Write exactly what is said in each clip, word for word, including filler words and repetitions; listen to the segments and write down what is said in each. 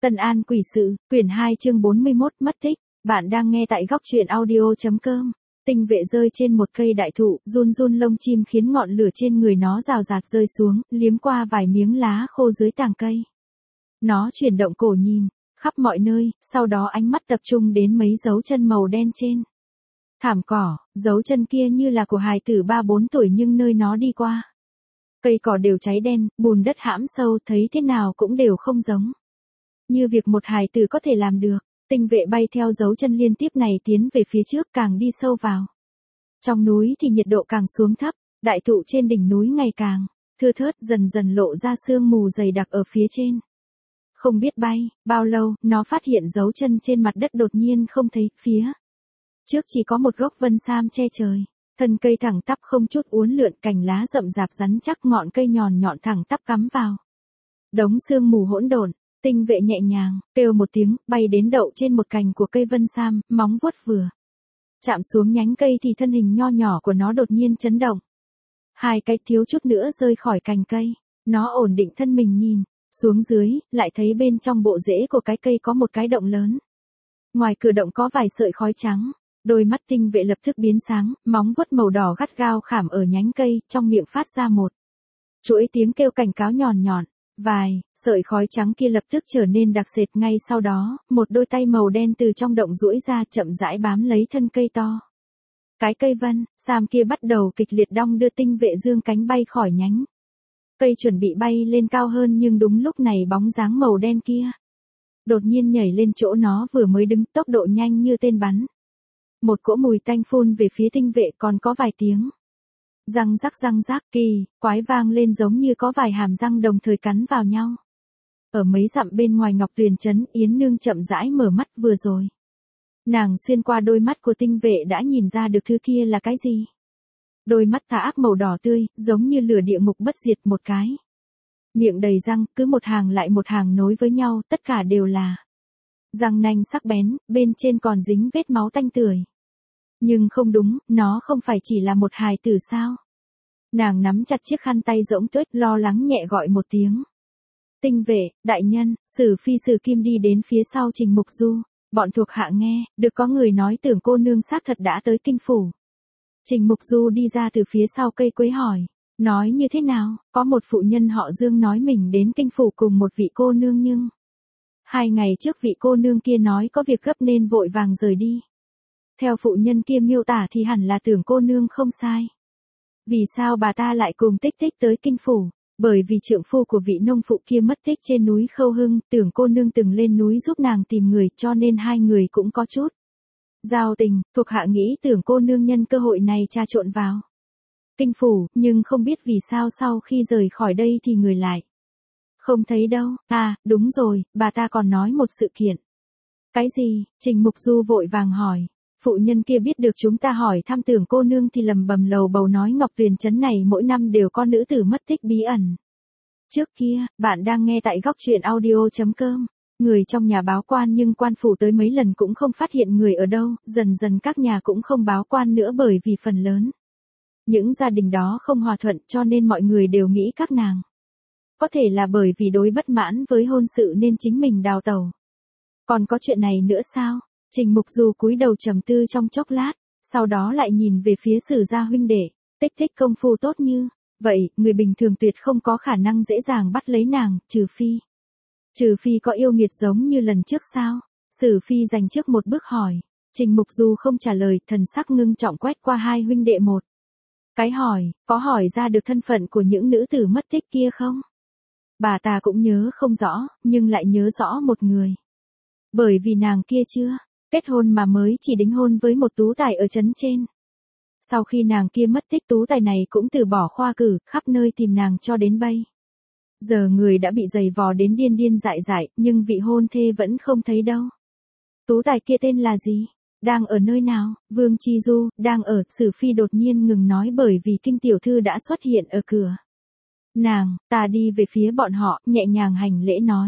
Tân An quỷ sự, quyển hai chương bốn mươi mốt mất tích. Bạn đang nghe tại góc truyện audio.com. Tinh vệ rơi trên một cây đại thụ, run run lông chim khiến ngọn lửa trên người nó rào rạt rơi xuống, liếm qua vài miếng lá khô dưới tàng cây. Nó chuyển động cổ nhìn, khắp mọi nơi, sau đó ánh mắt tập trung đến mấy dấu chân màu đen trên thảm cỏ, dấu chân kia như là của hài tử ba bốn tuổi nhưng nơi nó đi qua. Cây cỏ đều cháy đen, bùn đất hãm sâu, thấy thế nào cũng đều không giống. Như việc một hài tử có thể làm được. Tinh vệ bay theo dấu chân liên tiếp này tiến về phía trước, càng đi sâu vào trong núi thì nhiệt độ càng xuống thấp, đại thụ trên đỉnh núi ngày càng thưa thớt, dần dần lộ ra sương mù dày đặc ở phía trên. Không biết bay bao lâu, nó phát hiện dấu chân trên mặt đất đột nhiên không thấy, phía trước chỉ có một gốc vân sam che trời. Thân cây thẳng tắp không chút uốn lượn, cành lá rậm rạp rắn chắc, ngọn cây nhọn nhọn thẳng tắp cắm vào đống sương mù hỗn độn. Tinh vệ nhẹ nhàng kêu một tiếng, bay đến đậu trên một cành của cây vân sam, móng vuốt vừa chạm xuống nhánh cây thì thân hình nho nhỏ của nó đột nhiên chấn động. Hai cái thiếu chút nữa rơi khỏi cành cây. Nó ổn định thân mình nhìn xuống dưới, lại thấy bên trong bộ rễ của cái cây có một cái động lớn. Ngoài cửa động có vài sợi khói trắng. Đôi mắt tinh vệ lập tức biến sáng, móng vuốt màu đỏ gắt gao khảm ở nhánh cây, trong miệng phát ra một chuỗi tiếng kêu cảnh cáo nhọn nhọn. Vài sợi khói trắng kia lập tức trở nên đặc sệt, ngay sau đó, một đôi tay màu đen từ trong động duỗi ra, chậm rãi bám lấy thân cây to. Cái cây vân sam kia bắt đầu kịch liệt đong đưa, tinh vệ dương cánh bay khỏi nhánh cây chuẩn bị bay lên cao hơn, nhưng đúng lúc này bóng dáng màu đen kia đột nhiên nhảy lên chỗ nó vừa mới đứng, tốc độ nhanh như tên bắn. Một cỗ mùi tanh phun về phía tinh vệ, còn có vài tiếng răng rắc răng rắc kỳ quái vang lên, giống như có vài hàm răng đồng thời cắn vào nhau. Ở mấy dặm bên ngoài Ngọc Tuyền trấn, Yến Nương chậm rãi mở mắt. Vừa rồi nàng xuyên qua đôi mắt của tinh vệ đã nhìn ra được thứ kia là cái gì. Đôi mắt tà ác màu đỏ tươi, giống như lửa địa ngục bất diệt, một cái miệng đầy răng, cứ một hàng lại một hàng nối với nhau, tất cả đều là răng nanh sắc bén, bên trên còn dính vết máu tanh tưởi. Nhưng không đúng, nó không phải chỉ là một hài tử sao? Nàng nắm chặt chiếc khăn tay rỗng tuếch, lo lắng nhẹ gọi một tiếng. Tinh vệ, đại nhân. Sử Phi Sử Kim đi đến phía sau Trình Mục Du. Bọn thuộc hạ nghe được có người nói tưởng cô nương xác thật đã tới kinh phủ. Trình Mục Du đi ra từ phía sau cây quế hỏi. Nói như thế nào? Có một phụ nhân họ Dương nói mình đến kinh phủ cùng một vị cô nương, nhưng hai ngày trước vị cô nương kia nói có việc gấp nên vội vàng rời đi. Theo phụ nhân kia miêu tả thì hẳn là tưởng cô nương không sai. Vì sao bà ta lại cùng Tích Tích tới kinh phủ? Bởi vì trượng phu của vị nông phụ kia mất tích trên núi Khâu Hưng, tưởng cô nương từng lên núi giúp nàng tìm người, cho nên hai người cũng có chút giao tình. Thuộc hạ nghĩ tưởng cô nương nhân cơ hội này trà trộn vào kinh phủ, nhưng không biết vì sao sau khi rời khỏi đây thì người lại không thấy đâu. À, đúng rồi, bà ta còn nói một sự kiện. Cái gì? Trình Mục Du vội vàng hỏi. Phụ nhân kia biết được chúng ta hỏi thăm tưởng cô nương thì lầm bầm lầu bầu nói Ngọc Tuyền trấn này mỗi năm đều có nữ tử mất tích bí ẩn. Trước kia, bạn đang nghe tại góc truyện audio.com. Người trong nhà báo quan nhưng quan phủ tới mấy lần cũng không phát hiện người ở đâu, dần dần các nhà cũng không báo quan nữa, bởi vì phần lớn những gia đình đó không hòa thuận, cho nên mọi người đều nghĩ các nàng có thể là bởi vì đối bất mãn với hôn sự nên chính mình đào tẩu. Còn có chuyện này nữa sao? Trình Mục Du cúi đầu trầm tư trong chốc lát, sau đó lại nhìn về phía Sử gia huynh đệ. Tích Tích công phu tốt như vậy, người bình thường tuyệt không có khả năng dễ dàng bắt lấy nàng, trừ phi trừ phi có yêu nghiệt giống như lần trước sao? Sử Phi dành trước một bước hỏi. Trình Mục Du không trả lời, thần sắc ngưng trọng quét qua hai huynh đệ một cái hỏi. Có hỏi ra được thân phận của những nữ tử mất tích kia không? Bà ta cũng nhớ không rõ, nhưng lại nhớ rõ một người. Bởi vì nàng kia chưa kết hôn mà mới chỉ đính hôn với một tú tài ở trấn trên. Sau khi nàng kia mất tích, tú tài này cũng từ bỏ khoa cử, khắp nơi tìm nàng cho đến bây giờ người đã bị giày vò đến điên điên dại dại, nhưng vị hôn thê vẫn không thấy đâu. Tú tài kia tên là gì? Đang ở nơi nào? Vương Chi Du, đang ở. Sử Phi đột nhiên ngừng nói bởi vì Kinh tiểu thư đã xuất hiện ở cửa. Nàng ta đi về phía bọn họ, nhẹ nhàng hành lễ nói.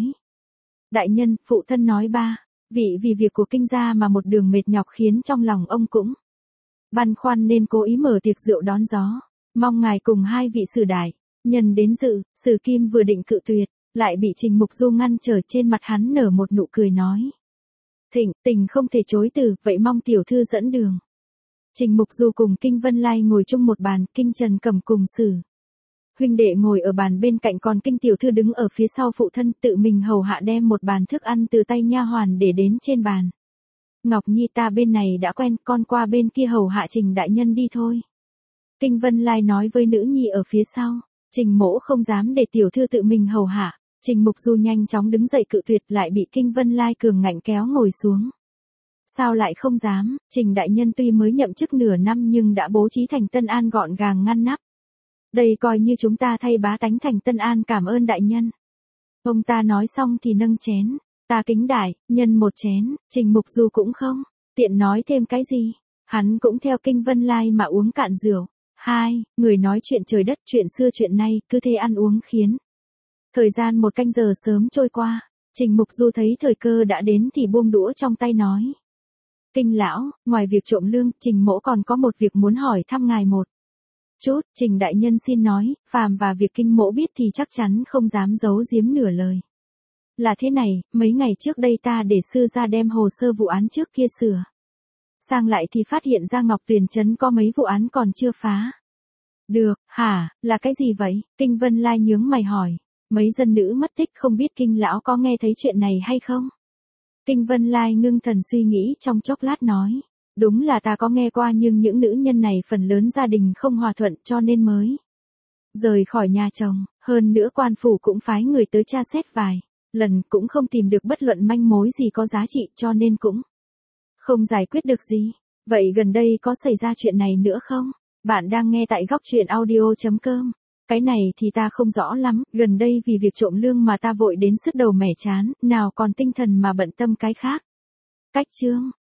Đại nhân, phụ thân nói ba vị vì việc của Kinh gia mà một đường mệt nhọc khiến trong lòng ông cũng băn khoăn nên cố ý mở tiệc rượu đón gió, mong ngài cùng hai vị sử đại nhân đến dự. Sử Kim vừa định cự tuyệt, lại bị Trình Mục Du ngăn trở, trên mặt hắn nở một nụ cười nói. Thịnh, tình không thể chối từ, vậy mong tiểu thư dẫn đường. Trình Mục Du cùng Kinh Vân Lai ngồi chung một bàn, Kinh Trần Cẩm cùng Sử huynh đệ ngồi ở bàn bên cạnh, còn Kinh tiểu thư đứng ở phía sau phụ thân, tự mình hầu hạ đem một bàn thức ăn từ tay nha hoàn để đến trên bàn. Ngọc Nhi, ta bên này đã quen, con qua bên kia hầu hạ Trình đại nhân đi thôi. Kinh Vân Lai nói với nữ nhi ở phía sau. Trình mỗ không dám để tiểu thư tự mình hầu hạ. Trình Mục Du nhanh chóng đứng dậy cự tuyệt, lại bị Kinh Vân Lai cường ngạnh kéo ngồi xuống. Sao lại không dám, Trình đại nhân tuy mới nhậm chức nửa năm nhưng đã bố trí thành Tân An gọn gàng ngăn nắp. Đây coi như chúng ta thay bá tánh thành Tân An, cảm ơn đại nhân. Ông ta nói xong thì nâng chén. Ta kính đại nhân một chén. Trình Mục Du cũng không tiện nói thêm cái gì. Hắn cũng theo Kinh Vân Lai mà uống cạn rượu. Hai, người nói chuyện trời đất, chuyện xưa chuyện nay, cứ thế ăn uống khiến. Thời gian một canh giờ sớm trôi qua. Trình Mục Du thấy thời cơ đã đến thì buông đũa trong tay nói. Kinh lão, ngoài việc trộm lương, Trình mỗ còn có một việc muốn hỏi thăm ngài một chút. Trình đại nhân xin nói, phàm và việc kinh mỗ biết thì chắc chắn không dám giấu giếm nửa lời. Là thế này, mấy ngày trước đây ta để sư ra đem hồ sơ vụ án trước kia sửa sang lại thì phát hiện ra Ngọc Tuyền trấn có mấy vụ án còn chưa phá được. Hả, là cái gì vậy? Kinh Vân Lai nhướng mày hỏi. Mấy dân nữ mất tích, không biết Kinh lão có nghe thấy chuyện này hay không? Kinh Vân Lai ngưng thần suy nghĩ trong chốc lát nói. Đúng là ta có nghe qua, nhưng những nữ nhân này phần lớn gia đình không hòa thuận cho nên mới rời khỏi nhà chồng. Hơn nữa quan phủ cũng phái người tới tra xét vài lần, cũng không tìm được bất luận manh mối gì có giá trị, cho nên cũng không giải quyết được gì. Vậy gần đây có xảy ra chuyện này nữa không? Bạn đang nghe tại góc truyện audio chấm com. Cái này thì ta không rõ lắm, gần đây vì việc trộm lương mà ta vội đến sứt đầu mẻ chán, nào còn tinh thần mà bận tâm cái khác. Cách chương